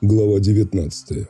Глава 19.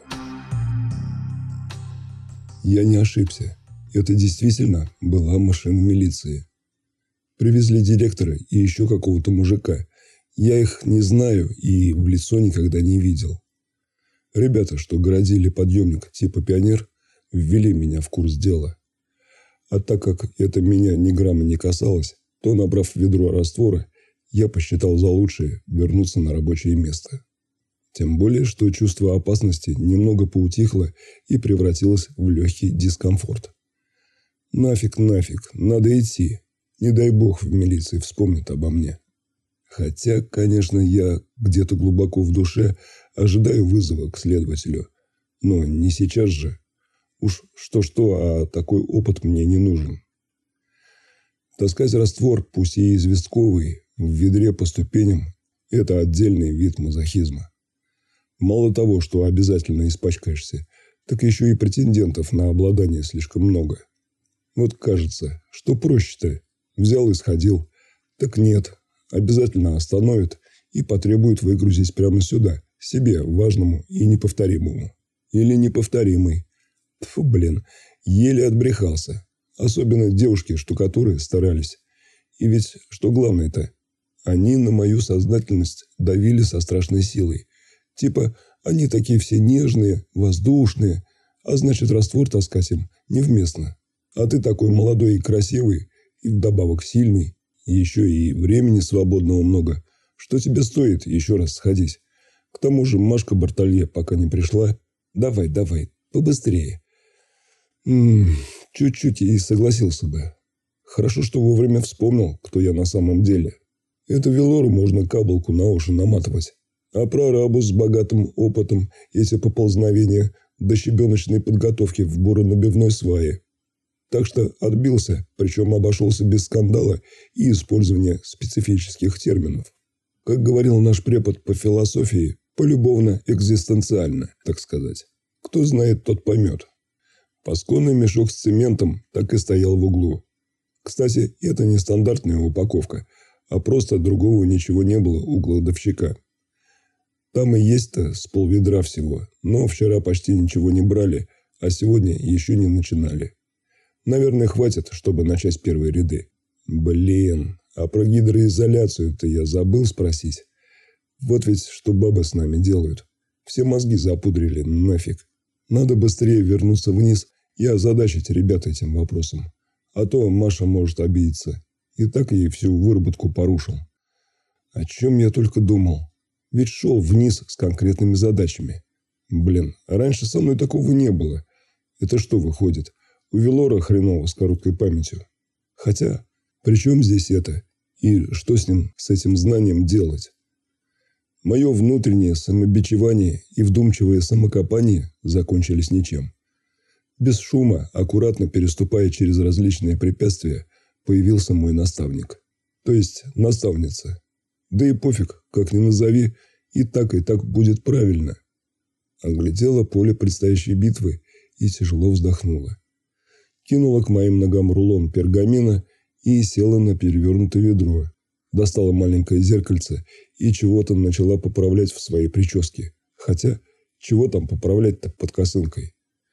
Я не ошибся. Это действительно была машина милиции. Привезли директора и еще какого-то мужика. Я их не знаю и в лицо никогда не видел. Ребята, что городили подъемник типа «Пионер», ввели меня в курс дела. А так как это меня ни грамма не касалось, то, набрав ведро раствора, я посчитал за лучшее вернуться на рабочее место. Тем более, что чувство опасности немного поутихло и превратилось в легкий дискомфорт. Нафиг, надо идти. Не дай бог в милиции вспомнят обо мне. Хотя, конечно, я где-то глубоко в душе ожидаю вызова к следователю. Но не сейчас же. Уж что-что, а такой опыт мне не нужен. Таскать раствор, пусть и известковый, в ведре по ступеням – это отдельный вид мазохизма. Мало того, что обязательно испачкаешься, так еще и претендентов на обладание слишком много. Вот кажется, что проще-то. Взял и сходил. Так нет, обязательно остановят и потребуют выгрузить прямо сюда, себе важному и неповторимому. Или неповторимый. Тьфу, блин, еле отбрехался. Особенно девушки-штукатуры старались. И ведь, что главное-то, они на мою сознательность давили со страшной силой. Типа, они такие все нежные, воздушные, а значит, раствор таскать им невместно. А ты такой молодой и красивый, и вдобавок сильный, и еще и времени свободного много. Что тебе стоит еще раз сходить? К тому же Машка Бартолье пока не пришла. Давай, побыстрее. Чуть-чуть и согласился бы. Хорошо, что вовремя вспомнил, кто я на самом деле. Это Велору можно каблуку на уши наматывать. А прорабу с богатым опытом эти поползновения до щебеночной подготовки в буро-набивной свае. Так что отбился, причем обошелся без скандала и использования специфических терминов. Как говорил наш препод по философии, полюбовно-экзистенциально, так сказать. Кто знает, тот поймет. Пасконный мешок с цементом так и стоял в углу. Кстати, это не стандартная упаковка, а просто другого ничего не было у кладовщика. Там и есть-то с полведра всего, но вчера почти ничего не брали, а сегодня еще не начинали. Наверное, хватит, чтобы начать первые ряды. Блин, а про гидроизоляцию-то я забыл спросить. Вот ведь что бабы с нами делают. Все мозги запудрили, нафиг. Надо быстрее вернуться вниз и озадачить ребят этим вопросом. А то Маша может обидеться. И так ей всю выработку порушил. О чем я только думал. Ведь шел вниз с конкретными задачами. Блин, раньше со мной такого не было. Это что выходит? У Велора хреново с короткой памятью. Хотя, при чем здесь это? И что с ним, с этим знанием делать? Мое внутреннее самобичевание и вдумчивое самокопание закончились ничем. Без шума, аккуратно переступая через различные препятствия, появился мой наставник. То есть наставница. Да и пофиг, как ни назови, и так будет правильно. Оглядела поле предстоящей битвы и тяжело вздохнула. Кинула к моим ногам рулон пергамина и села на перевернутое ведро. Достала маленькое зеркальце и чего-то начала поправлять в своей прическе. Хотя, чего там поправлять-то под косынкой?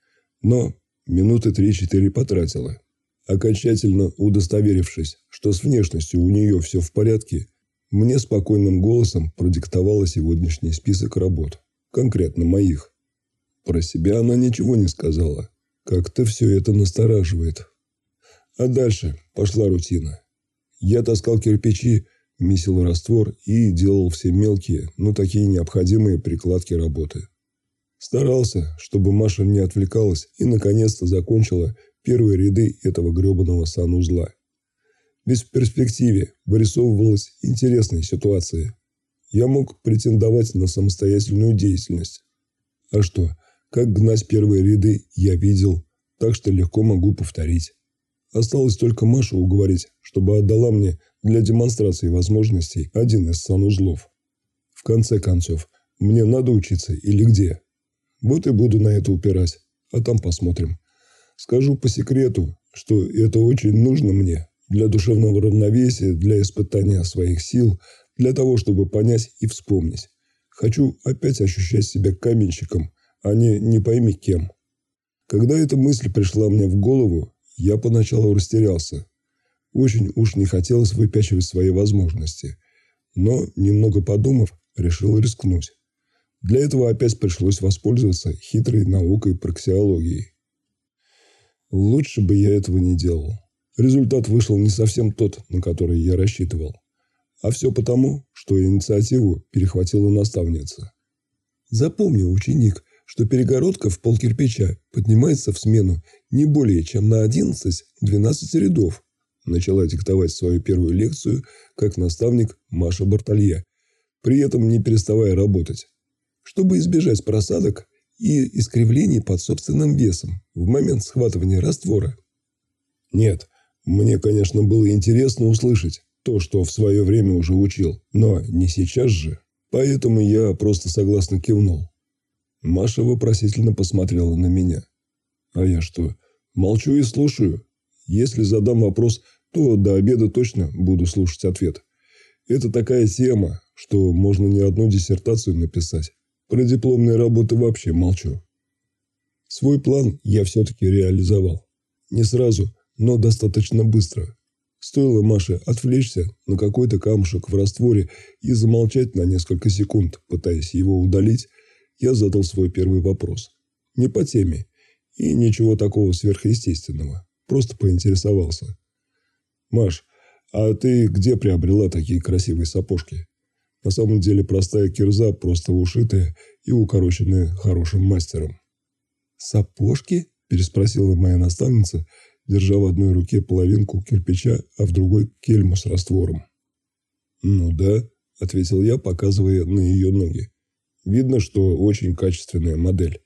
Но минуты 3-4 потратила. Окончательно удостоверившись, что с внешностью у нее все в порядке, мне спокойным голосом продиктовала сегодняшний список работ. Конкретно моих. Про себя она ничего не сказала. Как-то все это настораживает. А дальше пошла рутина. Я таскал кирпичи, месил раствор и делал все мелкие, но такие необходимые прикладки работы. Старался, чтобы Маша не отвлекалась и наконец-то закончила первые ряды этого гребаного санузла. Ведь в перспективе вырисовывалась интересная ситуация. Я мог претендовать на самостоятельную деятельность. А что, как гнать первые ряды, я видел, так что легко могу повторить. Осталось только Машу уговорить, чтобы отдала мне для демонстрации возможностей один из санузлов. В конце концов, мне надо учиться или где? Вот и буду на это упирать, а там посмотрим. Скажу по секрету, что это очень нужно мне. Для душевного равновесия, для испытания своих сил, для того, чтобы понять и вспомнить, Хочу опять ощущать себя каменщиком, а не пойми кем. Когда эта мысль пришла мне в голову, я поначалу растерялся. Очень уж не хотелось выпячивать свои возможности. Но, немного подумав, решил рискнуть. Для этого опять пришлось воспользоваться хитрой наукой проксиологией. Лучше бы я этого не делал. Результат вышел не совсем тот, на который я рассчитывал. А все потому, что инициативу перехватила наставница. Запомни, ученик, что перегородка в полкирпича поднимается в смену не более чем на 11-12 рядов. Начала диктовать свою первую лекцию как наставник Маша Бартолье, при этом не переставая работать, чтобы избежать просадок и искривлений под собственным весом в момент схватывания раствора. Нет, мне, конечно, было интересно услышать то, что в свое время уже учил, но не сейчас же, поэтому я просто согласно кивнул. Маша вопросительно посмотрела на меня. А я что, молчу и слушаю? Если задам вопрос, то до обеда точно буду слушать ответ. Это такая тема, что можно не одну диссертацию написать. Про дипломные работы вообще молчу. Свой план я все-таки реализовал. Не сразу, но достаточно быстро. Стоило Маше отвлечься на какой-то камушек в растворе и замолчать на несколько секунд, пытаясь его удалить, я задал свой первый вопрос. Не по теме и ничего такого сверхъестественного. Просто поинтересовался. «Маш, а ты где приобрела такие красивые сапожки?» На самом деле простая кирза, просто ушитая и укороченная хорошим мастером. «Сапожки?» – переспросила моя наставница, держа в одной руке половинку кирпича, а в другой кельму с раствором. «Ну да», – ответил я, показывая на ее ноги. «Видно, что очень качественная модель».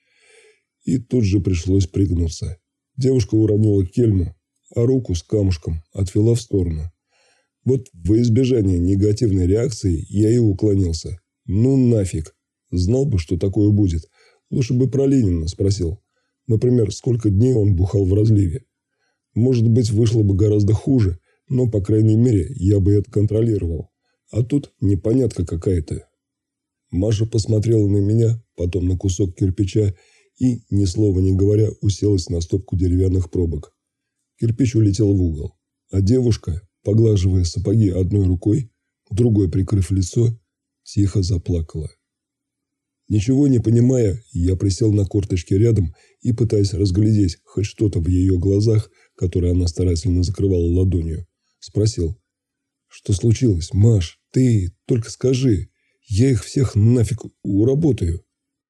И тут же пришлось пригнуться. Девушка уронила кельму, а руку с камушком отвела в сторону. Вот во избежание негативной реакции я и уклонился. Ну нафиг. Знал бы, что такое будет. Лучше бы про Ленина спросил. Например, сколько дней он бухал в разливе. Может быть, вышло бы гораздо хуже, но, по крайней мере, я бы это контролировал. А тут непонятка какая-то. Маша посмотрела на меня, потом на кусок кирпича и, ни слова не говоря, уселась на стопку деревянных пробок. Кирпич улетел в угол, а девушка, поглаживая сапоги одной рукой, другой прикрыв лицо, тихо заплакала. Ничего не понимая, я присел на корточки рядом и, пытаясь разглядеть хоть что-то в ее глазах, которые она старательно закрывала ладонью, спросил: «Что случилось, Маш? Ты только скажи, я их всех нафиг уработаю».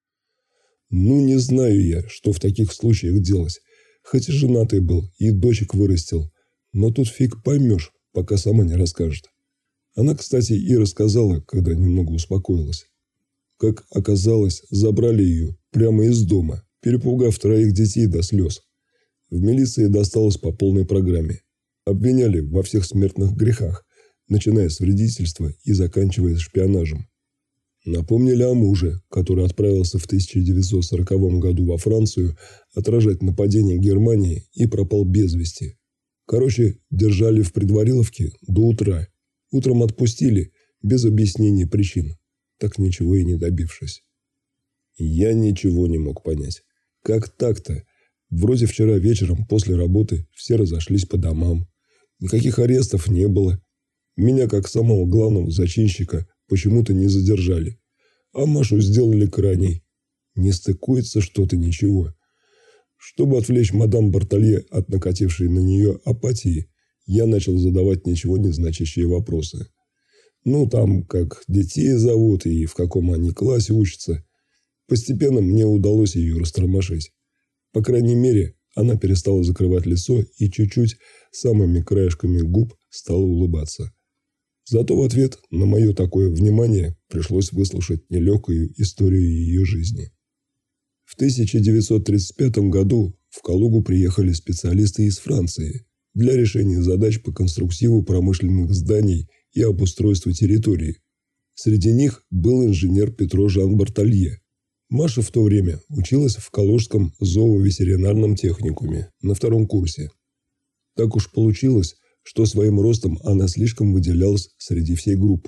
Ну, не знаю я, что в таких случаях делать, хоть и женатый был, и дочек вырастил, но тут фиг поймешь, пока сама не расскажет. Она, кстати, и рассказала, когда немного успокоилась. Как оказалось, забрали ее прямо из дома, перепугав 3 детей до слез. В милиции досталось по полной программе. Обвиняли во всех смертных грехах, начиная с вредительства и заканчивая шпионажем. Напомнили о муже, который отправился в 1940 году во Францию отражать нападение Германии и пропал без вести. Короче, держали в предвариловке до утра. Утром отпустили, без объяснений причин, так ничего и не добившись. Я ничего не мог понять. Как так-то? Вроде вчера вечером после работы все разошлись по домам. Никаких арестов не было. Меня, как самого главного зачинщика, почему-то не задержали. А Машу сделали крайней. Не стыкуется что-то ничего. Чтобы отвлечь мадам Бартолье от накатившей на нее апатии, я начал задавать ничего не значащие вопросы. Ну, там, как детей зовут и в каком они классе учатся. Постепенно мне удалось ее растормошить. По крайней мере, она перестала закрывать лицо и чуть-чуть самыми краешками губ стала улыбаться. Зато в ответ на мое такое внимание пришлось выслушать нелегкую историю ее жизни. В 1935 году в Калугу приехали специалисты из Франции для решения задач по конструктиву промышленных зданий и обустройству территории. Среди них был инженер Петро Жан Бартолье. Маша в то время училась в Калужском зооветеринарном техникуме на 2 курсе. Так уж получилось, что своим ростом она слишком выделялась среди всей группы.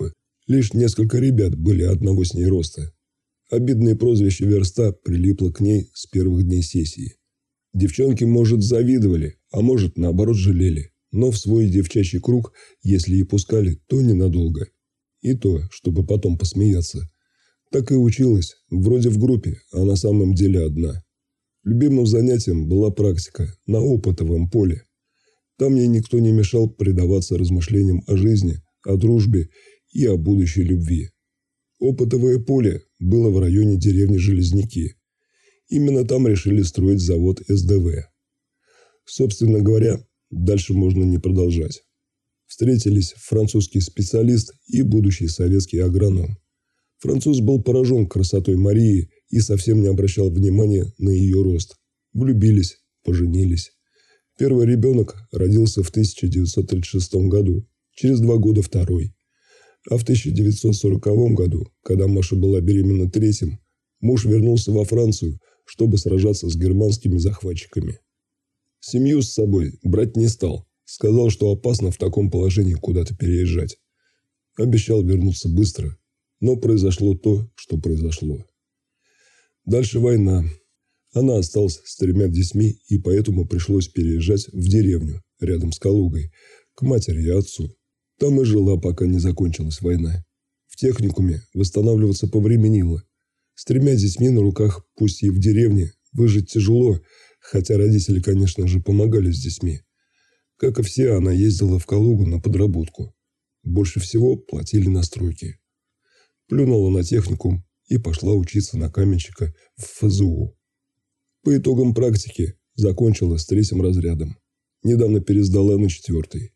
Лишь несколько ребят были одного с ней роста. Обидное прозвище «Верста» прилипло к ней с первых дней сессии. Девчонки, может, завидовали, а может, наоборот, жалели. Но в свой девчачий круг, если и пускали, то ненадолго. И то, чтобы потом посмеяться. Так и училась, вроде в группе, а на самом деле одна. Любимым занятием была практика на опытовом поле. Там ей никто не мешал предаваться размышлениям о жизни, о дружбе и о будущей любви. Опытовое поле было в районе деревни Железняки. Именно там решили строить завод СДВ. Собственно говоря, дальше можно не продолжать. Встретились французский специалист и будущий советский агроном. Француз был поражен красотой Марии и совсем не обращал внимания на ее рост. Влюбились, поженились. Первый ребенок родился в 1936 году, через 2 года второй. А в 1940 году, когда Маша была беременна третьим, муж вернулся во Францию, чтобы сражаться с германскими захватчиками. Семью с собой брать не стал. Сказал, что опасно в таком положении куда-то переезжать. Обещал вернуться быстро. Но произошло то, что произошло. Дальше война. Она осталась с 3 детьми, и поэтому пришлось переезжать в деревню, рядом с Калугой, к матери и отцу. Там и жила, пока не закончилась война. В техникуме восстанавливаться повременило. С 3 детьми на руках, пусть и в деревне, выжить тяжело, хотя родители, конечно же, помогали с детьми. Как и все, она ездила в Калугу на подработку. Больше всего платили на стройке. Плюнула на техникум и пошла учиться на каменщика в ФЗУ. По итогам практики закончила с 3 разрядом. Недавно пересдала на 4.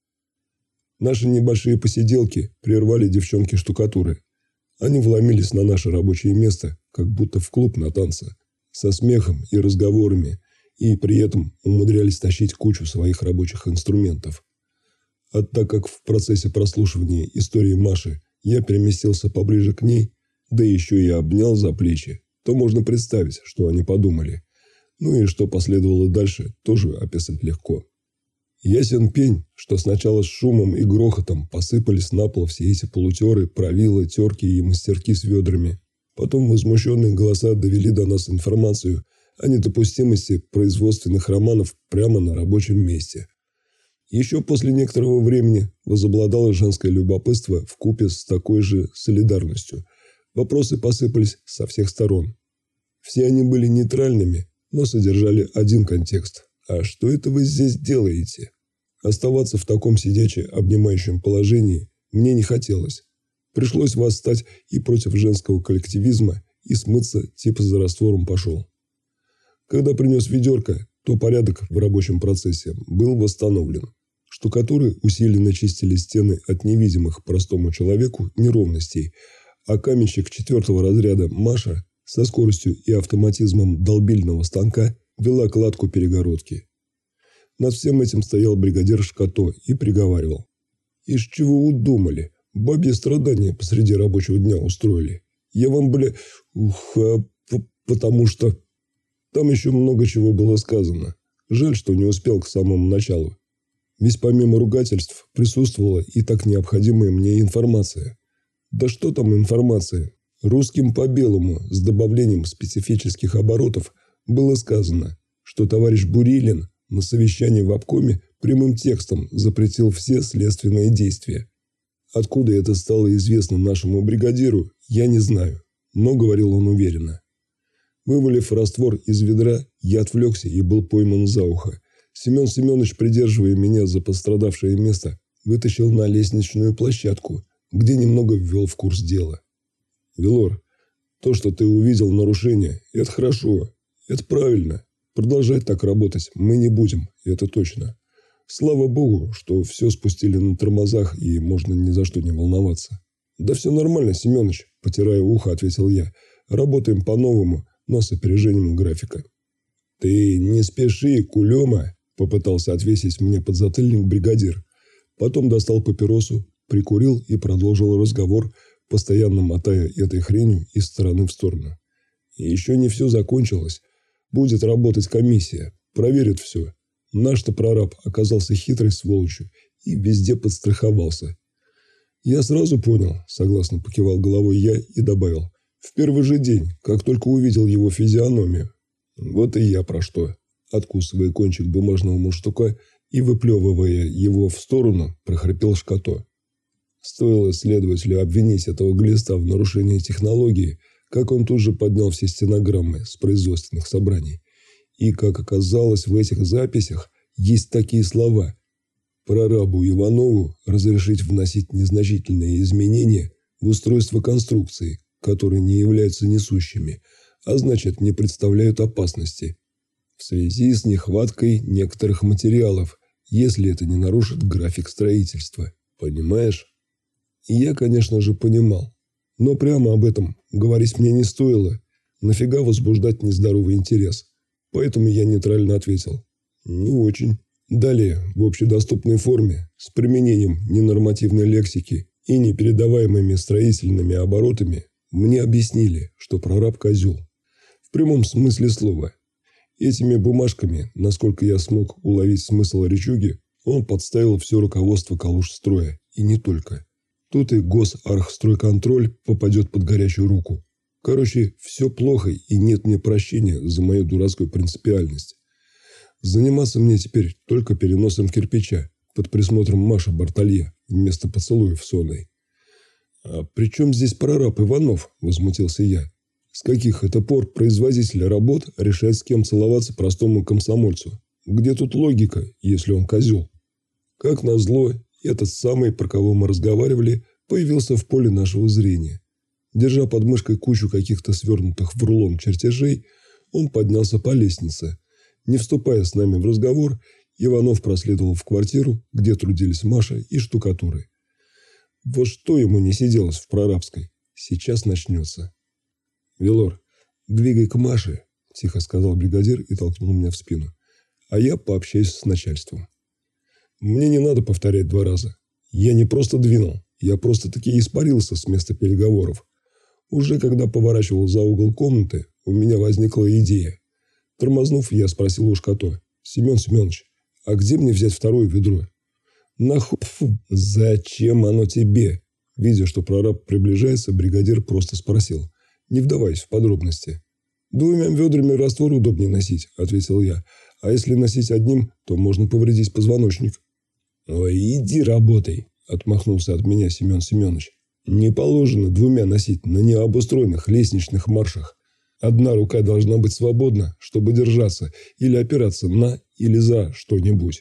Наши небольшие посиделки прервали девчонки штукатуры. Они вломились на наше рабочее место, как будто в клуб на танцы, со смехом и разговорами, и при этом умудрялись тащить кучу своих рабочих инструментов. А так как в процессе прослушивания истории Маши я переместился поближе к ней, да еще и обнял за плечи, то можно представить, что они подумали. Ну и что последовало дальше, тоже описать легко. Ясен пень, что сначала с шумом и грохотом посыпались на пол все эти полутеры, правила, терки и мастерки с ведрами. Потом возмущенные голоса довели до нас информацию о недопустимости производственных романов прямо на рабочем месте. Еще после некоторого времени возобладало женское любопытство вкупе с такой же солидарностью. Вопросы посыпались со всех сторон. Все они были нейтральными, но содержали один контекст. «А что это вы здесь делаете?» Оставаться в таком сидяче обнимающем положении мне не хотелось. Пришлось восстать и против женского коллективизма, и смыться типа за раствором пошел. Когда принес ведерко, то порядок в рабочем процессе был восстановлен. Штукатуры усиленно чистили стены от невидимых простому человеку неровностей, а каменщик 4 разряда Маша со скоростью и автоматизмом долбильного станка вела кладку перегородки. Над всем этим стоял бригадир Шкато и приговаривал. «Из чего удумали? Бабье страдания посреди рабочего дня устроили. Я вам, потому что...» Там еще много чего было сказано. Жаль, что не успел к самому началу. Ведь помимо ругательств присутствовала и так необходимая мне информация. Да что там информация? Русским по белому с добавлением специфических оборотов было сказано, что товарищ Бурилин на совещании в обкоме прямым текстом запретил все следственные действия. Откуда это стало известно нашему бригадиру, я не знаю, но говорил он уверенно. Вывалив раствор из ведра, я отвлекся и был пойман за ухо. Семен Семенович, придерживая меня за пострадавшее место, вытащил на лестничную площадку, где немного ввел в курс дела. «Велор, то, что ты увидел нарушение, это хорошо, это правильно. Продолжать так работать мы не будем, это точно. Слава богу, что все спустили на тормозах и можно ни за что не волноваться». «Да все нормально, Семенович», – потирая ухо, ответил я. «Работаем по-новому, но с опережением графика». «Ты не спеши, кулема», – попытался отвесить мне подзатыльник бригадир. Потом достал папиросу, прикурил и продолжил разговор, постоянно мотая этой хренью из стороны в сторону. «И еще не все закончилось. Будет работать комиссия, проверит все. Наш-то прораб оказался хитрой сволочью и везде подстраховался. «Я сразу понял», – согласно покивал головой я и добавил. «В первый же день, как только увидел его физиономию». «Вот и я про что». Откусывая кончик бумажного мундштука и выплевывая его в сторону, прохрипел Шкато. Стоило следователю обвинить этого глиста в нарушении технологии, как он тут же поднял все стенограммы с производственных собраний. И, как оказалось, в этих записях есть такие слова: «Прорабу Иванову разрешить вносить незначительные изменения в устройство конструкции, которые не являются несущими, а значит не представляют опасности, в связи с нехваткой некоторых материалов, если это не нарушит график строительства». Понимаешь? И я, конечно же, понимал. Но прямо об этом говорить мне не стоило. Нафига возбуждать нездоровый интерес? Поэтому я нейтрально ответил: «Не очень». Далее, в общедоступной форме, с применением ненормативной лексики и непередаваемыми строительными оборотами, мне объяснили, что прораб козел. В прямом смысле слова. Этими бумажками, насколько я смог уловить смысл речуги, он подставил все руководство Калужстроя, и не только. Тут и Госархстройконтроль попадет под горячую руку. Короче, все плохо, и нет мне прощения за мою дурацкую принципиальность. Заниматься мне теперь только переносом кирпича под присмотром Маши Бартолье вместо поцелуев с Оной. «А при чем здесь прораб Иванов?» – возмутился я. «С каких это пор производитель работ решает, с кем целоваться простому комсомольцу? Где тут логика, если он козел?» Как назло, этот самый, про кого мы разговаривали, появился в поле нашего зрения. Держа под мышкой кучу каких-то свернутых в рулон чертежей, он поднялся по лестнице. Не вступая с нами в разговор, Иванов проследовал в квартиру, где трудились Маша и штукатуры. Вот что ему не сиделось в прорабской. Сейчас начнется. «Велор, двигай к Маше», – тихо сказал бригадир и толкнул меня в спину. «А я пообщаюсь с начальством». Мне не надо повторять 2 раза. Я не просто двинул, я просто-таки испарился с места переговоров. Уже когда поворачивал за угол комнаты, у меня возникла идея. Тормознув, я спросил у Шкато: «Семен Семенович, а где мне взять второе ведро?» «Зачем оно тебе?» Видя, что прораб приближается, бригадир просто спросил, не вдаваясь в подробности. «2 ведрами раствор удобнее носить», – ответил я. «А если носить одним, то можно повредить позвоночник». «Ой, иди работай», – отмахнулся от меня Семен Семенович. «Не положено 2 носить на необустроенных лестничных маршах. Одна рука должна быть свободна, чтобы держаться или опираться на или за что-нибудь».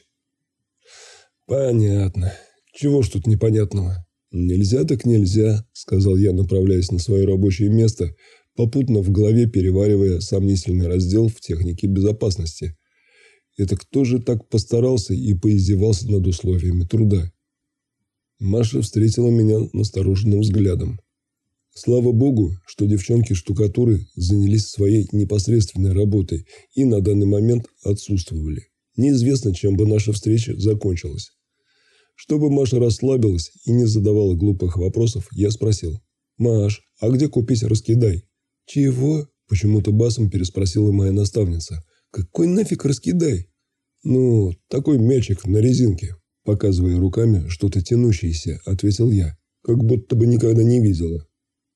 «Понятно. Чего ж тут непонятного?» «Нельзя так нельзя», – сказал я, направляясь на свое рабочее место, попутно в голове переваривая сомнительный раздел в технике безопасности. Это кто же так постарался и поиздевался над условиями труда? Маша встретила меня настороженным взглядом. Слава богу, что девчонки-штукатуры занялись своей непосредственной работой и на данный момент отсутствовали. Неизвестно, чем бы наша встреча закончилась. Чтобы Маша расслабилась и не задавала глупых вопросов, я спросил: «Маш, а где купить раскидай?» «Чего?» – почему-то басом переспросила моя наставница. «Какой нафиг раскидай?» «Ну, такой мячик на резинке», – показывая руками что-то тянущееся, ответил я, как будто бы никогда не видела.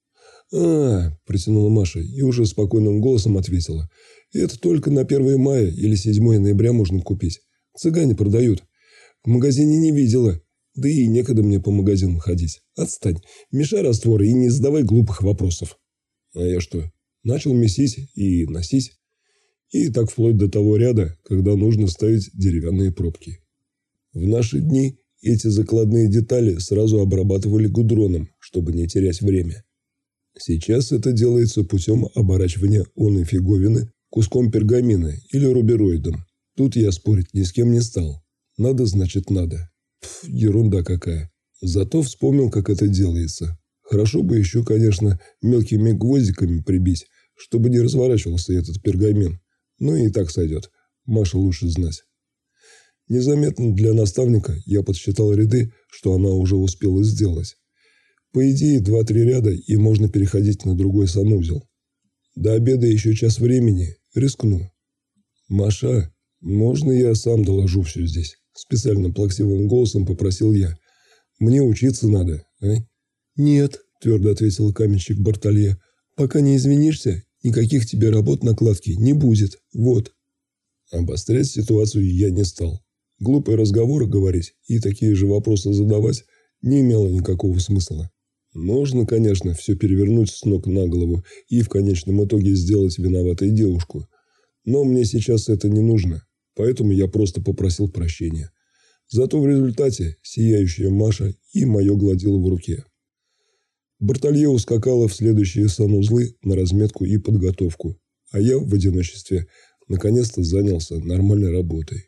Протянула Маша и уже спокойным голосом ответила. «Это только на 1 мая или 7 ноября можно купить. Цыгане продают. В магазине не видела. Да и некогда мне по магазинам ходить. Отстань, мешай растворы и не задавай глупых вопросов». А я что? Начал месить и носить. И так вплоть до того ряда, когда нужно ставить деревянные пробки. В наши дни эти закладные детали сразу обрабатывали гудроном, чтобы не терять время. Сейчас это делается путем оборачивания оной фиговины куском пергамина или рубероидом. Тут я спорить ни с кем не стал. Надо, значит, надо. Ерунда какая. Зато вспомнил, как это делается. Хорошо бы еще, конечно, мелкими гвоздиками прибить, чтобы не разворачивался этот пергамин. Ну и так сойдет. Маша лучше знать. Незаметно для наставника я подсчитал ряды, что она уже успела сделать. По идее, 2-3 ряда, и можно переходить на другой санузел. До обеда еще час времени. Рискну. «Маша, можно я сам доложу все здесь?» Специально плаксивым голосом попросил я. «Мне учиться надо, А? Нет, твердо ответил каменщик Бартолье. Пока не извинишься, никаких тебе работ накладки не будет. Вот. Обострять ситуацию я не стал. Глупые разговоры говорить и такие же вопросы задавать не имело никакого смысла. Можно, конечно, все перевернуть с ног на голову и в конечном итоге сделать виноватой девушку. Но мне сейчас это не нужно, поэтому я просто попросил прощения. Зато в результате сияющая Маша и мое гладило в руке. Бартолье ускакала в следующие санузлы на разметку и подготовку, а я в одиночестве наконец-то занялся нормальной работой.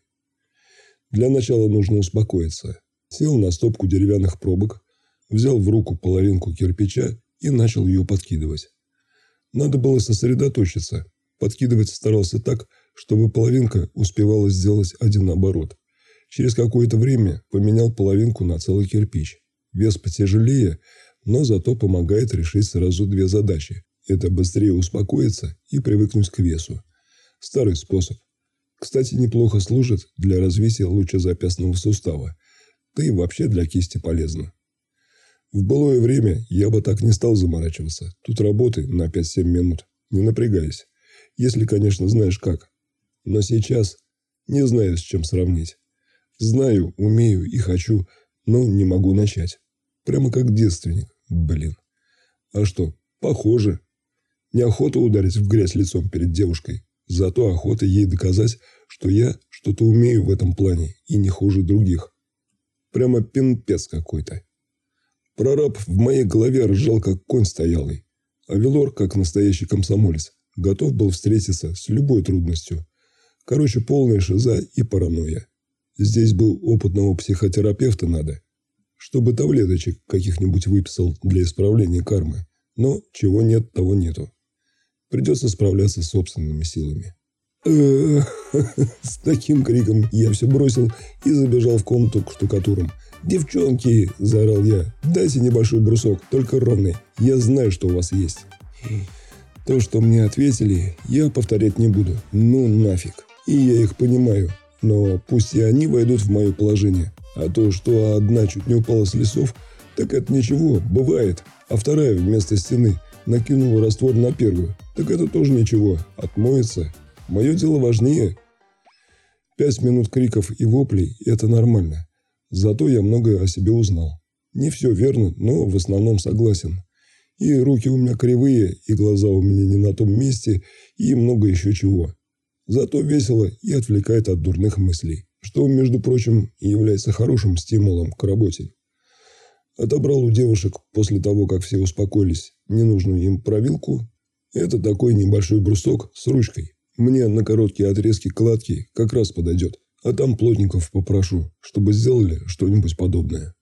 Для начала нужно успокоиться. Сел на стопку деревянных пробок, взял в руку половинку кирпича и начал ее подкидывать. Надо было сосредоточиться. Подкидывать старался так, чтобы половинка успевала сделать один оборот. Через какое-то время поменял половинку на целый кирпич. Вес потяжелее, но зато помогает решить сразу две задачи. Это быстрее успокоиться и привыкнуть к весу. Старый способ. Кстати, неплохо служит для развития лучезапястного сустава. Да и вообще для кисти полезно. В былое время я бы так не стал заморачиваться. Тут работы на 5-7 минут. Не напрягайся. Если, конечно, знаешь как. Но сейчас не знаю, с чем сравнить. Знаю, умею и хочу, но не могу начать. Прямо как девственник. Блин. А что, похоже. Неохота ударить в грязь лицом перед девушкой. Зато охота ей доказать, что я что-то умею в этом плане и не хуже других. Прямо пинпец какой-то. Прораб в моей голове ржал, как конь стоялый. А Велор, как настоящий комсомолец, готов был встретиться с любой трудностью. Короче, полная шиза и паранойя. Здесь бы опытного психотерапевта надо, чтобы таблеточек каких-нибудь выписал для исправления кармы. Но чего нет, того нету. Придется справляться собственными силами. С таким криком я все бросил и забежал в комнату к штукатурам. «Девчонки!» – заорал я. «Дайте небольшой брусок, только ровный. Я знаю, что у вас есть». То, что мне ответили, я повторять не буду. Ну нафиг. И я их понимаю. Но пусть и они войдут в мое положение. А то, что одна чуть не упала с лесов, так это ничего, бывает. А вторая вместо стены накинула раствор на первую. Так это тоже ничего, отмоется. Мое дело важнее. 5 минут криков и воплей – это нормально. Зато я многое о себе узнал. Не все верно, но в основном согласен. И руки у меня кривые, и глаза у меня не на том месте, и много еще чего. Зато весело и отвлекает от дурных мыслей, что, между прочим, является хорошим стимулом к работе. Отобрал у девушек после того, как все успокоились, ненужную им провилку. Это такой небольшой брусок с ручкой. Мне на короткие отрезки кладки как раз подойдет, а там плотников попрошу, чтобы сделали что-нибудь подобное.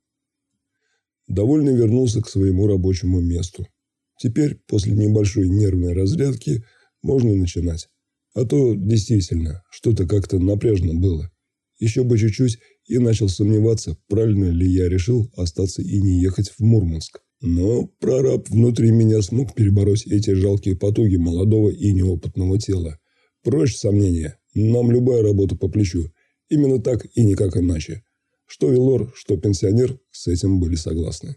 Довольно вернулся к своему рабочему месту. Теперь, после небольшой нервной разрядки, можно начинать. А то, действительно, что-то как-то напряжно было. Еще бы чуть-чуть и начал сомневаться, правильно ли я решил остаться и не ехать в Мурманск. Но прораб внутри меня смог перебороть эти жалкие потуги молодого и неопытного тела. Прочь сомнения, нам любая работа по плечу. Именно так и никак иначе. Что Велор, что пенсионер с этим были согласны.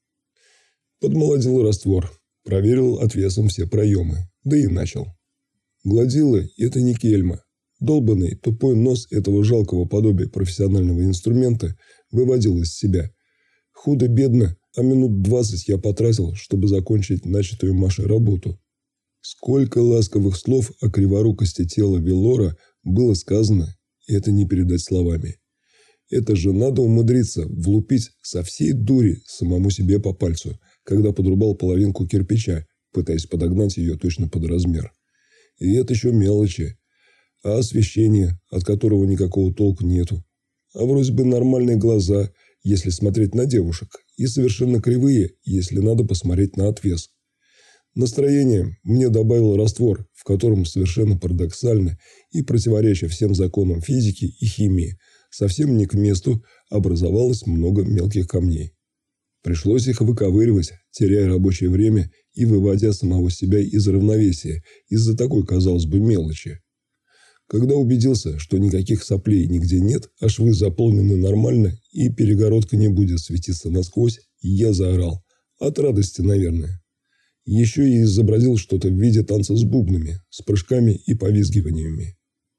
Подмолодил раствор, проверил отвесом все проемы, да и начал. Гладила – это не кельма. Долбанный, тупой нос этого жалкого подобия профессионального инструмента выводил из себя. Худо-бедно, а минут 20 я потратил, чтобы закончить начатую Машей работу. Сколько ласковых слов о криворукости тела Велора было сказано, это не передать словами. Это же надо умудриться влупить со всей дури самому себе по пальцу, когда подрубал половинку кирпича, пытаясь подогнать ее точно под размер. И это еще мелочи. А освещение, от которого никакого толку нету. А вроде бы нормальные глаза, если смотреть на девушек, и совершенно кривые, если надо посмотреть на отвес. Настроение мне добавил раствор, в котором совершенно парадоксально и противоречия всем законам физики и химии, совсем не к месту образовалось много мелких камней. Пришлось их выковыривать, теряя рабочее время и выводя самого себя из равновесия из-за такой, казалось бы, мелочи. Когда убедился, что никаких соплей нигде нет, а швы заполнены нормально и перегородка не будет светиться насквозь, Я заорал. От радости, наверное. Еще и изобразил что-то в виде танца с бубнами, с прыжками и повизгиваниями.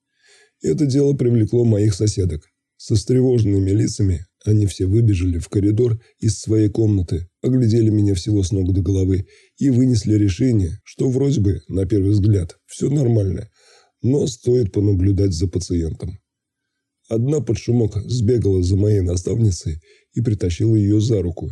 Это дело привлекло моих соседок. Со встревоженными лицами они все выбежали в коридор из своей комнаты, оглядели меня всего с ног до головы и вынесли решение, что вроде бы, на первый взгляд, все нормально, но стоит понаблюдать за пациентом. Одна под шумок сбегала за моей наставницей и притащила ее за руку.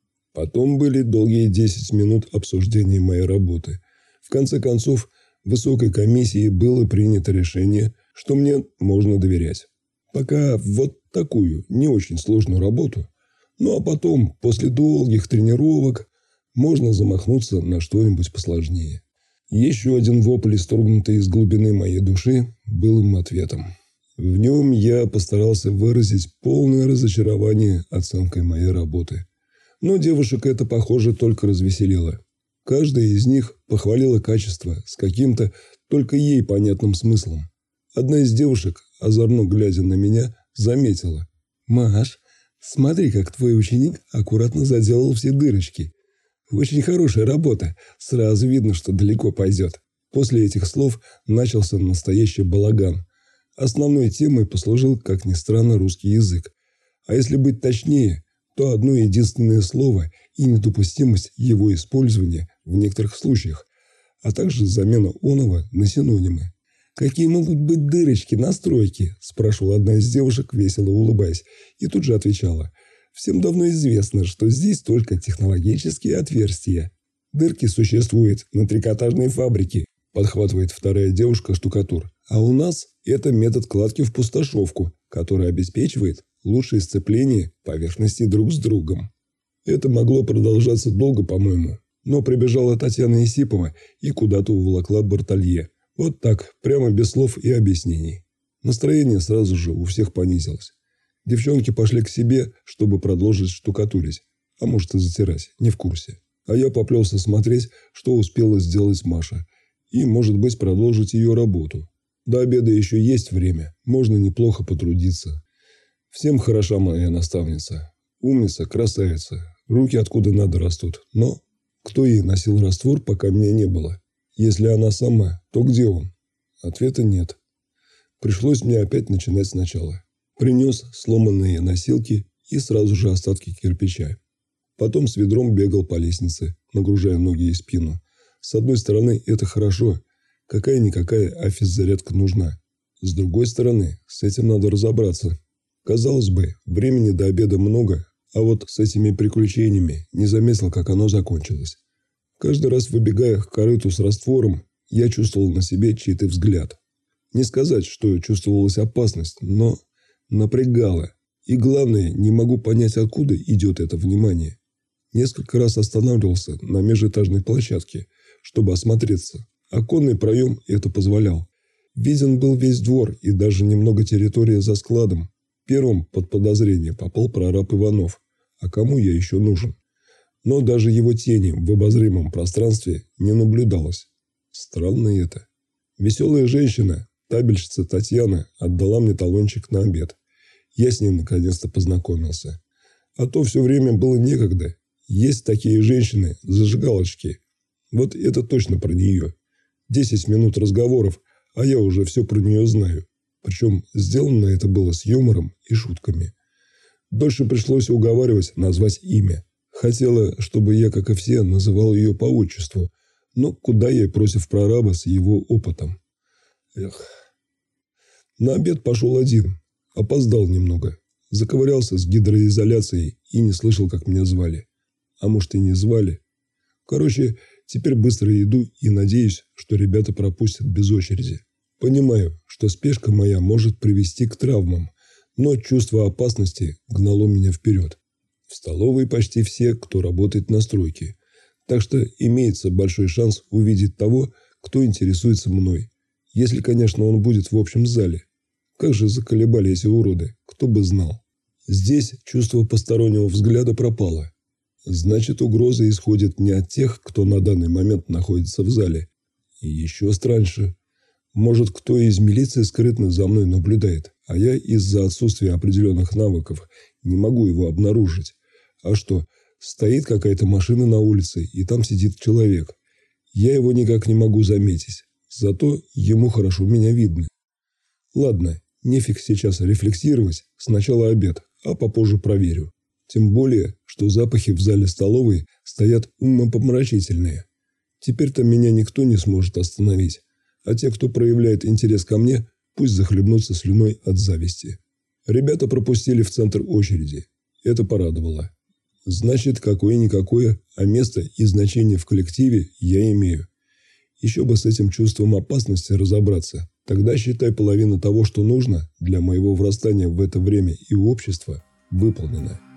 Потом были долгие 10 минут обсуждения моей работы. В конце концов, в высокой комиссии было принято решение, что мне можно доверять. Пока вот такую не очень сложную работу. Ну а потом, после долгих тренировок, можно замахнуться на что-нибудь посложнее. Еще один вопль, исторгнутый из глубины моей души, был им ответом. В нем я постарался выразить полное разочарование оценкой моей работы. Но девушек это, похоже, только развеселило. Каждая из них похвалила качество с каким-то только ей понятным смыслом. Одна из девушек, озорно глядя на меня, заметила. «Маш, смотри, как твой ученик аккуратно заделал все дырочки. Очень хорошая работа. Сразу видно, что далеко пойдет». После этих слов начался настоящий балаган. Основной темой послужил, как ни странно, русский язык. А если быть точнее, то одно единственное слово и недопустимость его использования в некоторых случаях, а также замена оного на синонимы. «Какие могут быть дырочки на стройке?» – спрашивала одна из девушек, весело улыбаясь, и тут же отвечала. «Всем давно известно, что здесь только технологические отверстия. Дырки существуют на трикотажной фабрике», – подхватывает вторая девушка-штукатур. «А у нас это метод кладки в пустошовку, который обеспечивает лучшее сцепление поверхностей друг с другом». Это могло продолжаться долго, по-моему, но прибежала Татьяна Исипова и куда-то уволокла Бартолье. Вот так, прямо без слов и объяснений. Настроение сразу же у всех понизилось. Девчонки пошли к себе, чтобы продолжить штукатурить, а может и затирать, не в курсе. А я поплелся смотреть, что успела сделать Маша, и, может быть, продолжить ее работу. До обеда еще есть время, можно неплохо потрудиться. Всем хороша моя наставница. Умница, красавица, руки откуда надо растут. Но кто ей носил раствор, пока меня не было? Если она сама, то где он? Ответа нет. Пришлось мне опять начинать сначала. Принес сломанные носилки и сразу же остатки кирпича. Потом с ведром бегал по лестнице, нагружая ноги и спину. С одной стороны, это хорошо. Какая-никакая афис-зарядка нужна. С другой стороны, с этим надо разобраться. Казалось бы, времени до обеда много, а вот с этими приключениями не заметил, как оно закончилось. Каждый раз, выбегая к корыту с раствором, я чувствовал на себе чей-то взгляд. Не сказать, что чувствовалась опасность, но напрягало. И главное, не могу понять, откуда идет это внимание. Несколько раз останавливался на межэтажной площадке, чтобы осмотреться. Оконный проем это позволял. Виден был весь двор и даже немного территория за складом. Первым под подозрение попал прораб Иванов. А кому я еще нужен? Но даже его тени в обозримом пространстве не наблюдалось. Странно это. Веселая женщина, табельщица Татьяна, отдала мне талончик на обед. Я с ней наконец-то познакомился. А то все время было некогда. Есть такие женщины, зажигалочки. Вот это точно про нее. 10 минут разговоров, а я уже все про нее знаю. Причем сделано это было с юмором и шутками. Дольше пришлось уговаривать назвать имя. Хотела, чтобы я, как и все, называл ее по отчеству, но куда я против прораба с его опытом. Эх. На обед пошел один, опоздал немного, заковырялся с гидроизоляцией и не слышал, как меня звали. А может и не звали. Короче, теперь быстро иду и надеюсь, что ребята пропустят без очереди. Понимаю, что спешка моя может привести к травмам, но чувство опасности гнало меня вперед. В столовой почти все, кто работает на стройке. Так что имеется большой шанс увидеть того, кто интересуется мной. Если, конечно, он будет в общем зале. Как же заколебали эти уроды, кто бы знал. Здесь чувство постороннего взгляда пропало. Значит, угроза исходит не от тех, кто на данный момент находится в зале. И еще страньше. Может, кто из милиции скрытно за мной наблюдает, а я из-за отсутствия определенных навыков не могу его обнаружить. А что, Стоит какая-то машина на улице, и там сидит человек. Я его никак не могу заметить, зато ему хорошо меня видно. Ладно, нефиг сейчас рефлексировать, сначала обед, а попозже проверю. Тем более, что запахи в зале столовой стоят умопомрачительные. Теперь-то меня никто не сможет остановить, а те, кто проявляет интерес ко мне, пусть захлебнутся слюной от зависти. Ребята пропустили в центр очереди. Это порадовало. Значит, какое-никакое, а место и значение в коллективе я имею. Еще бы с этим чувством опасности разобраться. Тогда, считай, половина того, что нужно для моего врастания в это время и общества, выполнена.